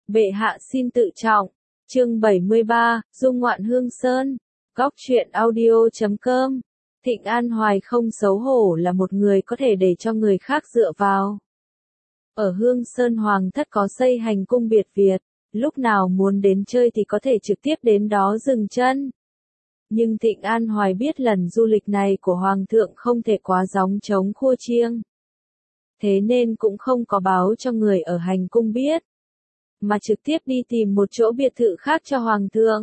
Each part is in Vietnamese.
Bệ hạ xin tự trọng. Chương 73, Dung ngoạn Hương Sơn. Góc truyện audio.com. Thịnh An Hoài không xấu hổ là một người có thể để cho người khác dựa vào. Ở Hương Sơn Hoàng thất có xây hành cung biệt Việt, lúc nào muốn đến chơi thì có thể trực tiếp đến đó dừng chân. Nhưng Thịnh An Hoài biết lần du lịch này của Hoàng thượng không thể quá gióng trống khua chiêng. Thế nên cũng không có báo cho người ở hành cung biết, mà trực tiếp đi tìm một chỗ biệt thự khác cho Hoàng thượng.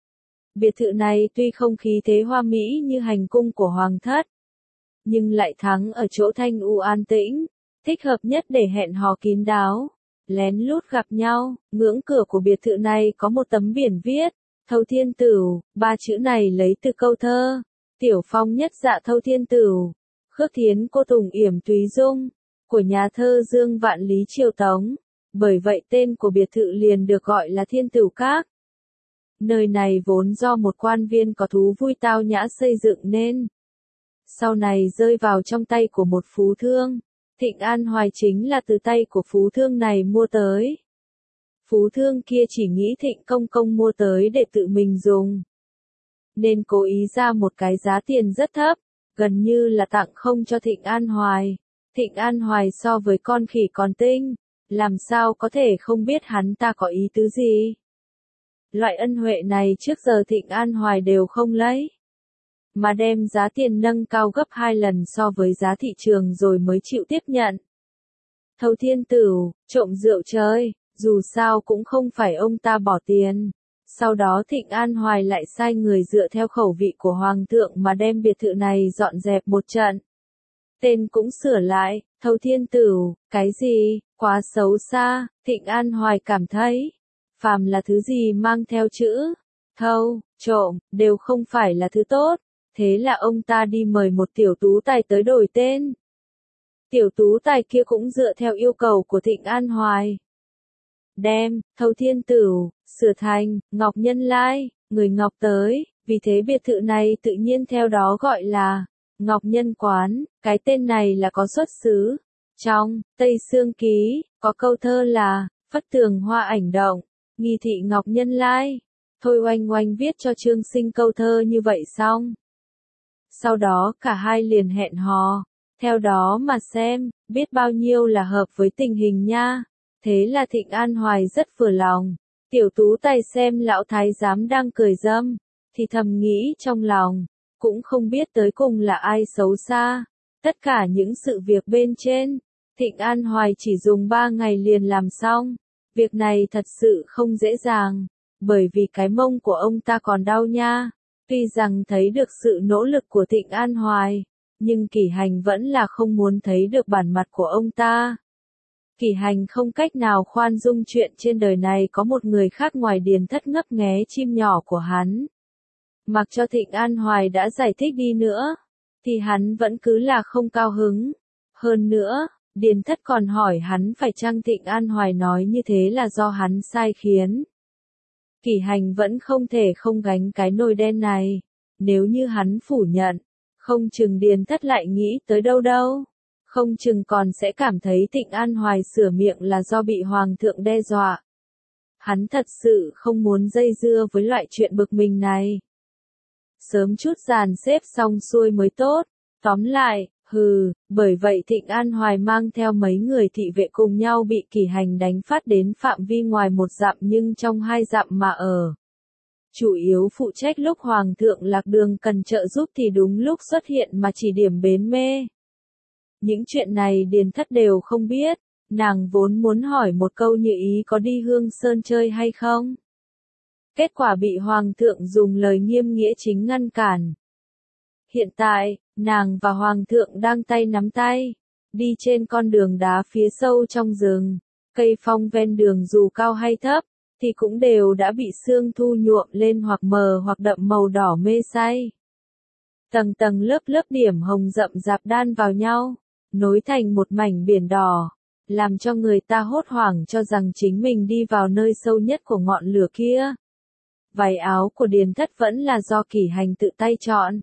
Biệt thự này tuy không khí thế hoa mỹ như hành cung của Hoàng thất, nhưng lại thắng ở chỗ thanh u an tĩnh, thích hợp nhất để hẹn hò kín đáo, lén lút gặp nhau. Ngưỡng cửa của biệt thự này có một tấm biển viết, Thâu Thiên Tửu, ba chữ này lấy từ câu thơ, Tiểu Phong nhất dạ Thâu Thiên Tửu, khước thiến cô tùng yểm túy dung, của nhà thơ Dương Vạn Lý Triều Tống. Bởi vậy tên của biệt thự liền được gọi là Thiên Tửu Các. Nơi này vốn do một quan viên có thú vui tao nhã xây dựng nên, sau này rơi vào trong tay của một phú thương. Thịnh An Hoài chính là từ tay của phú thương này mua tới. Phú thương kia chỉ nghĩ Thịnh Công Công mua tới để tự mình dùng, nên cố ý ra một cái giá tiền rất thấp, gần như là tặng không cho Thịnh An Hoài. Thịnh An Hoài so với con khỉ còn tinh, làm sao có thể không biết hắn ta có ý tứ gì. Loại ân huệ này trước giờ Thịnh An Hoài đều không lấy, mà đem giá tiền nâng cao gấp 2 lần so với giá thị trường rồi mới chịu tiếp nhận. Thâu Thiên Tửu, trộm rượu chơi, dù sao cũng không phải ông ta bỏ tiền. Sau đó Thịnh An Hoài lại sai người dựa theo khẩu vị của Hoàng thượng mà đem biệt thự này dọn dẹp một trận. Tên cũng sửa lại, Thâu Thiên Tửu, cái gì, quá xấu xa. Thịnh An Hoài cảm thấy, phàm là thứ gì mang theo chữ thâu, trộm, đều không phải là thứ tốt. Thế là ông ta đi mời một tiểu tú tài tới đổi tên. Tiểu tú tài kia cũng dựa theo yêu cầu của Thịnh An Hoài, đem Thâu Thiên Tửu sửa thành Ngọc Nhân Lai, người Ngọc tới. Vì thế biệt thự này tự nhiên theo đó gọi là Ngọc Nhân Quán. Cái tên này là có xuất xứ. Trong Tây Sương Ký có câu thơ là phất tường hoa ảnh động, nghi thị Ngọc Nhân Lai. Thôi Oanh Oanh viết cho Trương Sinh câu thơ như vậy xong, sau đó cả hai liền hẹn hò. Theo đó mà xem, biết bao nhiêu là hợp với tình hình nha. Thế là Thịnh An Hoài rất vừa lòng. Tiểu tú tài xem lão thái giám đang cười dâm, thì thầm nghĩ trong lòng, cũng không biết tới cùng là ai xấu xa. Tất cả những sự việc bên trên, Thịnh An Hoài chỉ dùng 3 ngày liền làm xong. Việc này thật sự không dễ dàng, bởi vì cái mông của ông ta còn đau nha. Tuy rằng thấy được sự nỗ lực của Thịnh An Hoài, nhưng Kỷ Hành vẫn là không muốn thấy được bản mặt của ông ta. Kỷ Hành không cách nào khoan dung chuyện trên đời này có một người khác ngoài Điền Thất ngấp nghé chim nhỏ của hắn. Mặc cho Thịnh An Hoài đã giải thích đi nữa, thì hắn vẫn cứ là không cao hứng. Hơn nữa, Điền Thất còn hỏi hắn phải chăng Thịnh An Hoài nói như thế là do hắn sai khiến. Kỷ Hành vẫn không thể không gánh cái nồi đen này. Nếu như hắn phủ nhận, không chừng Điền Thất lại nghĩ tới đâu đâu. Không chừng còn sẽ cảm thấy Thịnh An Hoài sửa miệng là do bị Hoàng thượng đe dọa. Hắn thật sự không muốn dây dưa với loại chuyện bực mình này. Sớm chút dàn xếp xong xuôi mới tốt. Tóm lại, bởi vậy Thịnh An Hoài mang theo mấy người thị vệ cùng nhau bị Kỷ Hành đánh phát đến phạm vi ngoài 1 dặm nhưng trong 2 dặm mà ở. Chủ yếu phụ trách lúc Hoàng thượng lạc đường cần trợ giúp thì đúng lúc xuất hiện mà chỉ điểm bến mê. Những chuyện này Điền Thất đều không biết. Nàng vốn muốn hỏi một câu như ý có đi Hương Sơn chơi hay không. Kết quả bị Hoàng thượng dùng lời nghiêm nghĩa chính ngăn cản. Hiện tại, nàng và Hoàng thượng đang tay nắm tay, đi trên con đường đá phía sâu trong rừng. Cây phong ven đường dù cao hay thấp, thì cũng đều đã bị sương thu nhuộm lên hoặc mờ hoặc đậm màu đỏ mê say. Tầng tầng lớp lớp điểm hồng rậm rạp đan vào nhau, nối thành một mảnh biển đỏ, làm cho người ta hốt hoảng cho rằng chính mình đi vào nơi sâu nhất của ngọn lửa kia. Váy áo của Điền Thất vẫn là do Kỷ Hành tự tay chọn.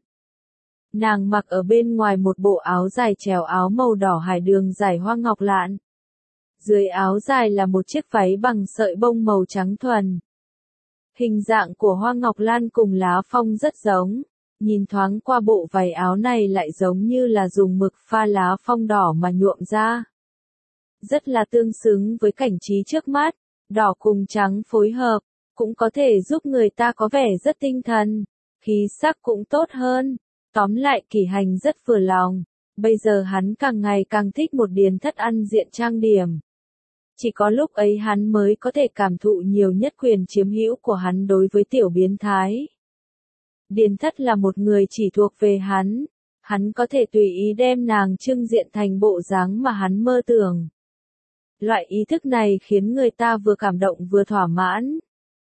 Nàng mặc ở bên ngoài một bộ áo dài trèo áo màu đỏ hải đường giải hoa ngọc lạn. Dưới áo dài là một chiếc váy bằng sợi bông màu trắng thuần. Hình dạng của hoa ngọc lan cùng lá phong rất giống, nhìn thoáng qua bộ váy áo này lại giống như là dùng mực pha lá phong đỏ mà nhuộm ra. Rất là tương xứng với cảnh trí trước mắt, đỏ cùng trắng phối hợp, cũng có thể giúp người ta có vẻ rất tinh thần, khí sắc cũng tốt hơn. Tóm lại Kỷ Hành rất vừa lòng, bây giờ hắn càng ngày càng thích một Điền Thất ăn diện trang điểm. Chỉ có lúc ấy hắn mới có thể cảm thụ nhiều nhất quyền chiếm hữu của hắn đối với tiểu biến thái. Điền Thất là một người chỉ thuộc về hắn có thể tùy ý đem nàng trưng diện thành bộ dáng mà hắn mơ tưởng. Loại ý thức này khiến người ta vừa cảm động vừa thỏa mãn.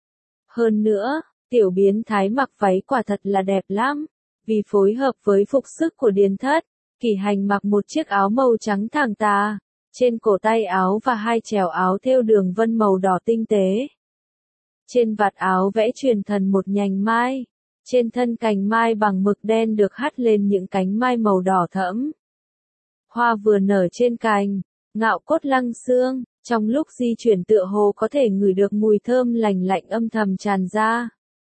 Hơn nữa, tiểu biến thái mặc váy quả thật là đẹp lắm, vì phối hợp với phục sức của Điền Thất, Kỷ Hành mặc một chiếc áo màu trắng thẳng tà, trên cổ tay áo và hai chéo áo thêu đường vân màu đỏ tinh tế. Trên vạt áo vẽ truyền thần một nhành mai, trên thân cành mai bằng mực đen được hắt lên những cánh mai màu đỏ thẫm. Hoa vừa nở trên cành, ngạo cốt lăng xương, trong lúc di chuyển tựa hồ có thể ngửi được mùi thơm lành lạnh âm thầm tràn ra.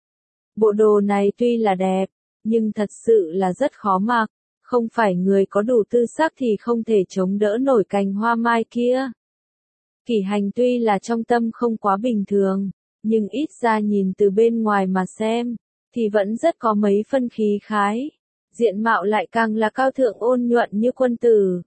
Bộ đồ này tuy là đẹp, nhưng thật sự là rất khó mặc, không phải người có đủ tư sắc thì không thể chống đỡ nổi cành hoa mai kia. Kỷ Hành tuy là trong tâm không quá bình thường, nhưng ít ra nhìn từ bên ngoài mà xem, thì vẫn rất có mấy phân khí khái. Diện mạo lại càng là cao thượng ôn nhuận như quân tử.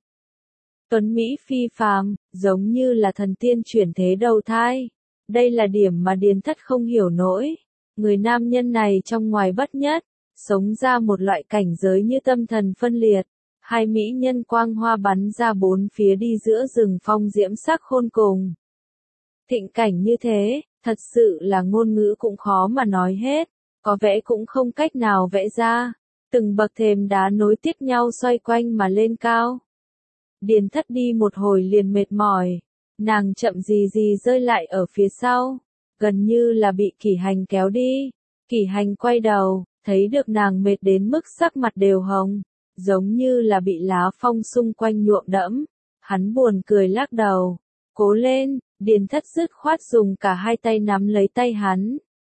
Tuấn Mỹ phi phàm, giống như là thần tiên chuyển thế đầu thai. Đây là điểm mà Điền Thất không hiểu nổi. Người nam nhân này trong ngoài bất nhất, sống ra một loại cảnh giới như tâm thần phân liệt. Hai mỹ nhân quang hoa bắn ra bốn phía đi giữa rừng phong diễm sắc khôn cùng. Thịnh cảnh như thế, thật sự là ngôn ngữ cũng khó mà nói hết, có vẽ cũng không cách nào vẽ ra. Từng bậc thềm đá nối tiếp nhau xoay quanh mà lên cao. Điền Thất đi một hồi liền mệt mỏi, nàng chậm gì gì rơi lại ở phía sau, gần như là bị Kỷ Hành kéo đi. Kỷ Hành quay đầu, thấy được nàng mệt đến mức sắc mặt đều hồng, giống như là bị lá phong xung quanh nhuộm đẫm. Hắn buồn cười lắc đầu, cố lên. Điền Thất dứt khoát dùng cả hai tay nắm lấy tay hắn,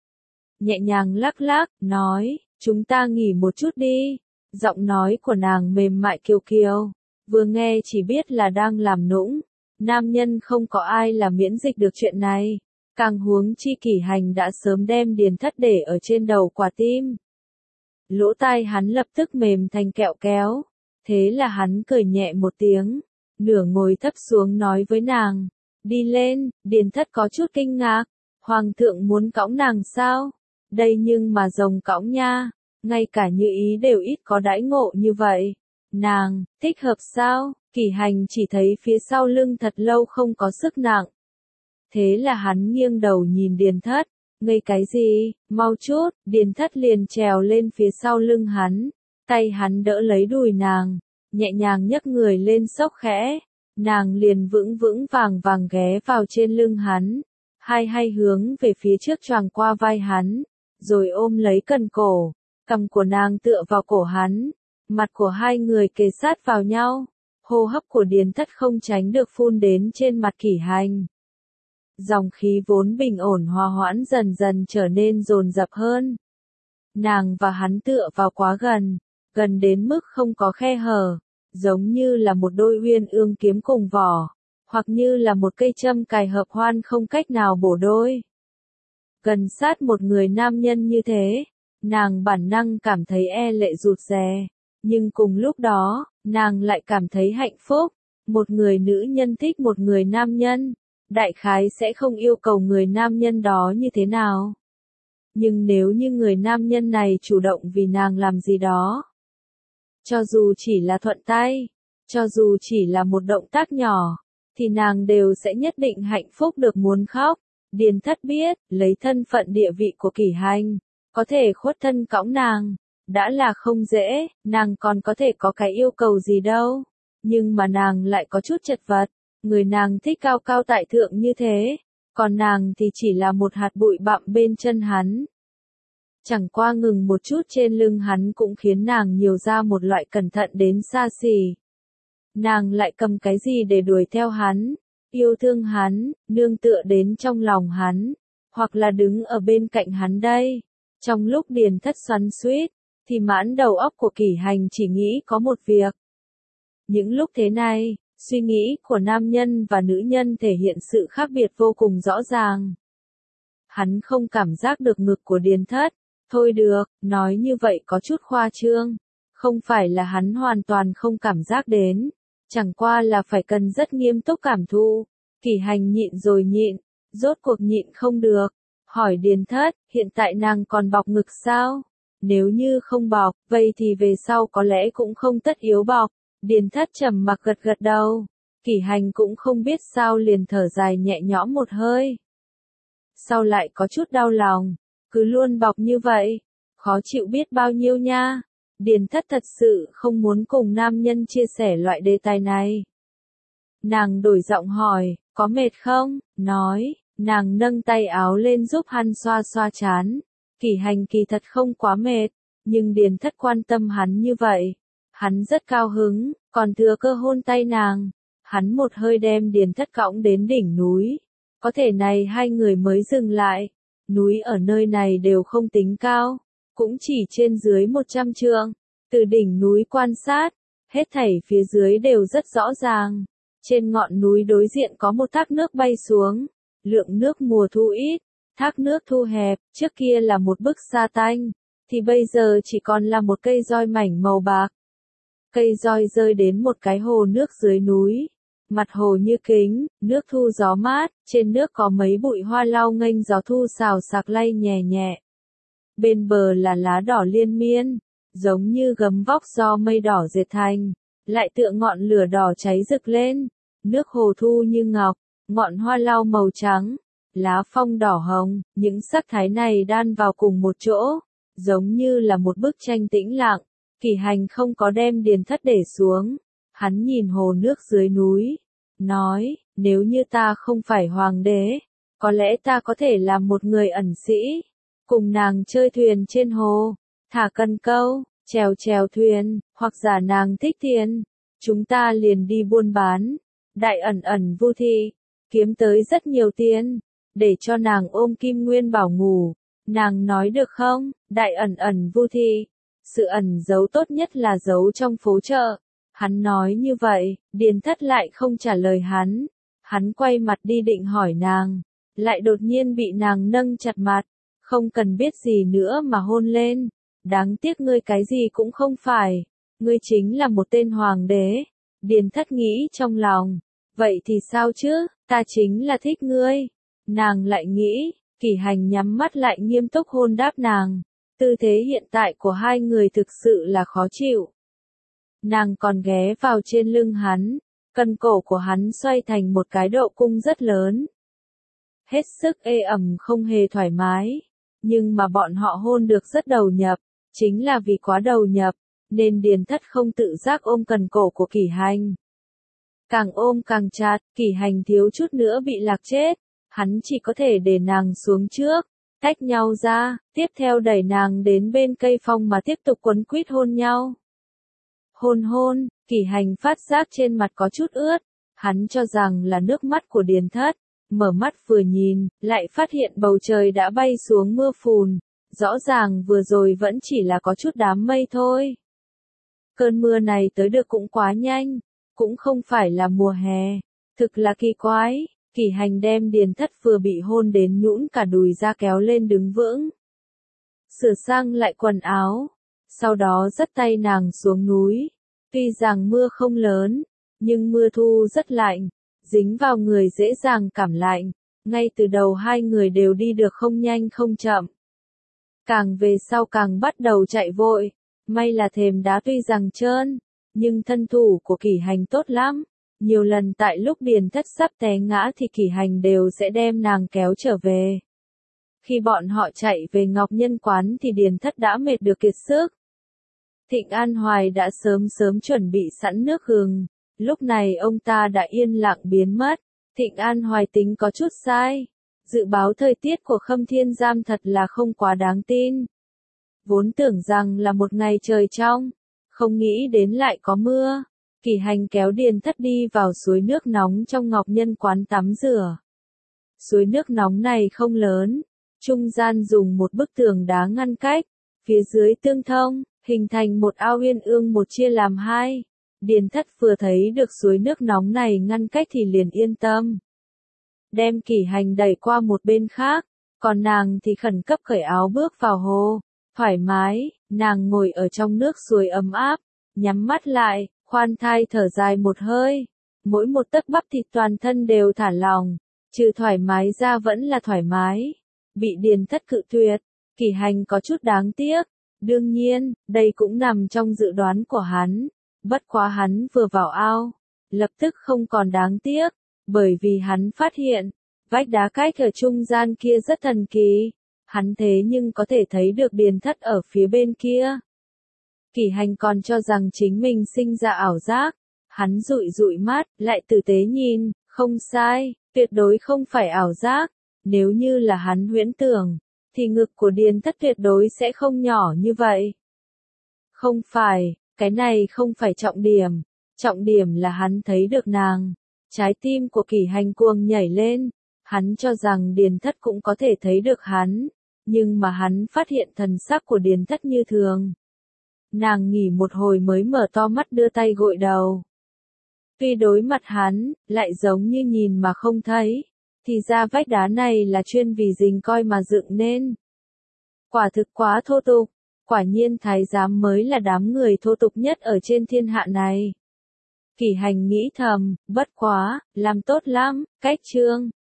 nhẹ nhàng lắc lắc, nói, chúng ta nghỉ một chút đi. Giọng nói của nàng mềm mại kiều kiều, vừa nghe chỉ biết là đang làm nũng. Nam nhân không có ai là miễn dịch được chuyện này, càng huống chi Kỷ Hành đã sớm đem Điền Thất để ở trên đầu quả tim. Lỗ tai hắn lập tức mềm thành kẹo kéo, thế là hắn cười nhẹ một tiếng, nửa ngồi thấp xuống nói với nàng, đi lên. Điền Thất có chút kinh ngạc, hoàng thượng muốn cõng nàng sao? Đây nhưng mà rồng cõng nha, ngay cả Như Ý đều ít có đãi ngộ như vậy. Nàng, thích hợp sao? Kỷ Hành chỉ thấy phía sau lưng thật lâu không có sức nặng. Thế là hắn nghiêng đầu nhìn Điền Thất, ngây cái gì, mau chút. Điền Thất liền trèo lên phía sau lưng hắn, tay hắn đỡ lấy đùi nàng, nhẹ nhàng nhấc người lên xốc khẽ. Nàng liền vững vững vàng vàng ghé vào trên lưng hắn, hai hướng về phía trước choàng qua vai hắn, rồi ôm lấy cần cổ, cằm của nàng tựa vào cổ hắn, mặt của hai người kề sát vào nhau, hô hấp của Điền Thất không tránh được phun đến trên mặt Kỷ Hành. Dòng khí vốn bình ổn hòa hoãn dần dần trở nên dồn dập hơn. Nàng và hắn tựa vào quá gần, gần đến mức không có khe hở, giống như là một đôi uyên ương kiếm cùng vỏ, hoặc như là một cây châm cài hợp hoan không cách nào bổ đôi. Gần sát một người nam nhân như thế, nàng bản năng cảm thấy e lệ rụt rè, nhưng cùng lúc đó, nàng lại cảm thấy hạnh phúc. Một người nữ nhân thích một người nam nhân, đại khái sẽ không yêu cầu người nam nhân đó như thế nào. Nhưng nếu như người nam nhân này chủ động vì nàng làm gì đó, cho dù chỉ là thuận tay, cho dù chỉ là một động tác nhỏ, thì nàng đều sẽ nhất định hạnh phúc được muốn khóc. Điền Thất biết, lấy thân phận địa vị của Kỷ Hành, có thể khuất thân cõng nàng, đã là không dễ, nàng còn có thể có cái yêu cầu gì đâu. Nhưng mà nàng lại có chút chật vật, người nàng thích cao cao tại thượng như thế, còn nàng thì chỉ là một hạt bụi bặm bên chân hắn. Chẳng qua ngừng một chút trên lưng hắn cũng khiến nàng nhiều ra một loại cẩn thận đến xa xỉ. Nàng lại cầm cái gì để đuổi theo hắn? yêu thương hắn, nương tựa đến trong lòng hắn, hoặc là đứng ở bên cạnh hắn đây. Trong lúc Điền Thất xoắn xuýt, thì mãn đầu óc của Kỷ Hành chỉ nghĩ có một việc. Những lúc thế này, suy nghĩ của nam nhân và nữ nhân thể hiện sự khác biệt vô cùng rõ ràng. Hắn không cảm giác được ngực của Điền Thất. Thôi được, nói như vậy có chút khoa trương. Không phải là hắn hoàn toàn không cảm giác đến. Chẳng qua là phải cần rất nghiêm túc cảm thụ. Kỷ Hành nhịn rồi nhịn, rốt cuộc nhịn không được. Hỏi Điền Thất, hiện tại nàng còn bọc ngực sao? Nếu như không bọc, vậy thì về sau có lẽ cũng không tất yếu bọc. Điền Thất trầm mặc gật gật đầu. Kỷ Hành cũng không biết sao liền thở dài nhẹ nhõm một hơi. Sau lại có chút đau lòng, cứ luôn bọc như vậy, khó chịu biết bao nhiêu nha. Điền Thất thật sự không muốn cùng nam nhân chia sẻ loại đề tài này. Nàng đổi giọng hỏi, có mệt không? Nói, nàng nâng tay áo lên giúp hắn xoa xoa trán. Kỷ Hành kỳ thật không quá mệt, nhưng Điền Thất quan tâm hắn như vậy. Hắn rất cao hứng, còn thừa cơ hôn tay nàng. Hắn một hơi đem Điền Thất cõng đến đỉnh núi. Có thể này hai người mới dừng lại. Núi ở nơi này đều không tính cao, cũng chỉ trên dưới 100 trượng. Từ đỉnh núi quan sát, hết thảy phía dưới đều rất rõ ràng. Trên ngọn núi đối diện có một thác nước bay xuống. Lượng nước mùa thu ít, thác nước thu hẹp, trước kia là một bức sa tanh, thì bây giờ chỉ còn là một cây roi mảnh màu bạc. Cây roi rơi đến một cái hồ nước dưới núi. Mặt hồ như kính, nước thu gió mát, trên nước có mấy bụi hoa lau nghênh gió thu xào xạc lay nhẹ nhẹ. Bên bờ là lá đỏ liên miên, giống như gấm vóc do mây đỏ dệt thành, lại tựa ngọn lửa đỏ cháy rực lên. Nước hồ thu như ngọc, ngọn hoa lau màu trắng, lá phong đỏ hồng, những sắc thái này đan vào cùng một chỗ, giống như là một bức tranh tĩnh lặng. Kỷ Hành không có đem Điền Thất để xuống, hắn nhìn hồ nước dưới núi, nói, nếu như ta không phải hoàng đế, có lẽ ta có thể làm một người ẩn sĩ, cùng nàng chơi thuyền trên hồ, thả cần câu, chèo chèo thuyền, hoặc giả nàng thích tiền, chúng ta liền đi buôn bán, đại ẩn ẩn vu thị, kiếm tới rất nhiều tiền, để cho nàng ôm Kim Nguyên Bảo ngủ. Nàng nói được không? Đại ẩn ẩn vu thị. Sự ẩn giấu tốt nhất là giấu trong phố chợ. Hắn nói như vậy, Điền Thất lại không trả lời hắn. Hắn quay mặt đi định hỏi nàng, lại đột nhiên bị nàng nâng chặt mặt, không cần biết gì nữa mà hôn lên. Đáng tiếc ngươi cái gì cũng không phải, ngươi chính là một tên hoàng đế. Điền Thất nghĩ trong lòng, vậy thì sao chứ, ta chính là thích ngươi. Nàng lại nghĩ, Kỷ Hành nhắm mắt lại nghiêm túc hôn đáp nàng. Tư thế hiện tại của hai người thực sự là khó chịu. Nàng còn ghé vào trên lưng hắn, cần cổ của hắn xoay thành một cái độ cung rất lớn. Hết sức ê ẩm không hề thoải mái, nhưng mà bọn họ hôn được rất đầu nhập, chính là vì quá đầu nhập, nên Điền Thất không tự giác ôm cần cổ của Kỷ Hành. Càng ôm càng chặt, Kỷ Hành thiếu chút nữa bị lạc chết, hắn chỉ có thể để nàng xuống trước, tách nhau ra, tiếp theo đẩy nàng đến bên cây phong mà tiếp tục quấn quýt hôn nhau. Hôn hôn, Kỷ Hành phát giác trên mặt có chút ướt, hắn cho rằng là nước mắt của Điền Thất, mở mắt vừa nhìn, lại phát hiện bầu trời đã bay xuống mưa phùn, rõ ràng vừa rồi vẫn chỉ là có chút đám mây thôi. Cơn mưa này tới được cũng quá nhanh, cũng không phải là mùa hè, thực là kỳ quái. Kỷ Hành đem Điền Thất vừa bị hôn đến nhũn cả đùi ra kéo lên đứng vững. Sửa sang lại quần áo, sau đó dắt tay nàng xuống núi. Tuy rằng mưa không lớn, nhưng mưa thu rất lạnh, dính vào người dễ dàng cảm lạnh. Ngay từ đầu hai người đều đi được không nhanh không chậm. Càng về sau càng bắt đầu chạy vội, may là thềm đá tuy rằng trơn, nhưng thân thủ của Kỷ Hành tốt lắm. Nhiều lần tại lúc Điền Thất sắp té ngã thì Kỷ Hành đều sẽ đem nàng kéo trở về. Khi bọn họ chạy về Ngọc Nhân quán thì Điền Thất đã mệt được kiệt sức. Thịnh An Hoài đã sớm chuẩn bị sẵn nước gừng, lúc này ông ta đã yên lặng biến mất. Thịnh An Hoài tính có chút sai. Dự báo thời tiết của Khâm Thiên Giam thật là không quá đáng tin. Vốn tưởng rằng là một ngày trời trong, không nghĩ đến lại có mưa. Kỷ Hành kéo Điền Thất đi vào suối nước nóng trong Ngọc Nhân quán tắm rửa. Suối nước nóng này không lớn, trung gian dùng một bức tường đá ngăn cách, phía dưới tương thông, hình thành một ao uyên ương một chia làm hai. Điền Thất vừa thấy được suối nước nóng này ngăn cách thì liền yên tâm. Đem Kỷ Hành đẩy qua một bên khác, còn nàng thì khẩn cấp cởi áo bước vào hồ. Thoải mái, nàng ngồi ở trong nước suối ấm áp, nhắm mắt lại, khoan thai thở dài một hơi. Mỗi một tấc bắp thịt toàn thân đều thả lỏng, trừ thoải mái ra vẫn là thoải mái. Bị Điền Thất cự tuyệt, Kỷ Hành có chút đáng tiếc. Đương nhiên, đây cũng nằm trong dự đoán của hắn. Bất quá hắn vừa vào ao, lập tức không còn đáng tiếc, bởi vì hắn phát hiện, vách đá cách ở trung gian kia rất thần kỳ. Hắn thế nhưng có thể thấy được Điền Thất ở phía bên kia. Kỷ Hành còn cho rằng chính mình sinh ra ảo giác. Hắn dụi dụi mắt, lại tử tế nhìn, không sai, tuyệt đối không phải ảo giác. Nếu như là hắn huyễn tưởng, thì ngực của Điền Thất tuyệt đối sẽ không nhỏ như vậy. Không phải, cái này không phải trọng điểm là hắn thấy được nàng. Trái tim của Kỷ Hành cuồng nhảy lên, hắn cho rằng Điền Thất cũng có thể thấy được hắn, nhưng mà hắn phát hiện thần sắc của Điền Thất như thường. Nàng nghỉ một hồi mới mở to mắt đưa tay gội đầu. Tuy đối mặt hắn, lại giống như nhìn mà không thấy, thì ra vách đá này là chuyên vì dình coi mà dựng nên. Quả thực quá thô tục, quả nhiên thái giám mới là đám người thô tục nhất ở trên thiên hạ này. Kỷ Hành nghĩ thầm, bất quá, làm tốt lắm, cách chương.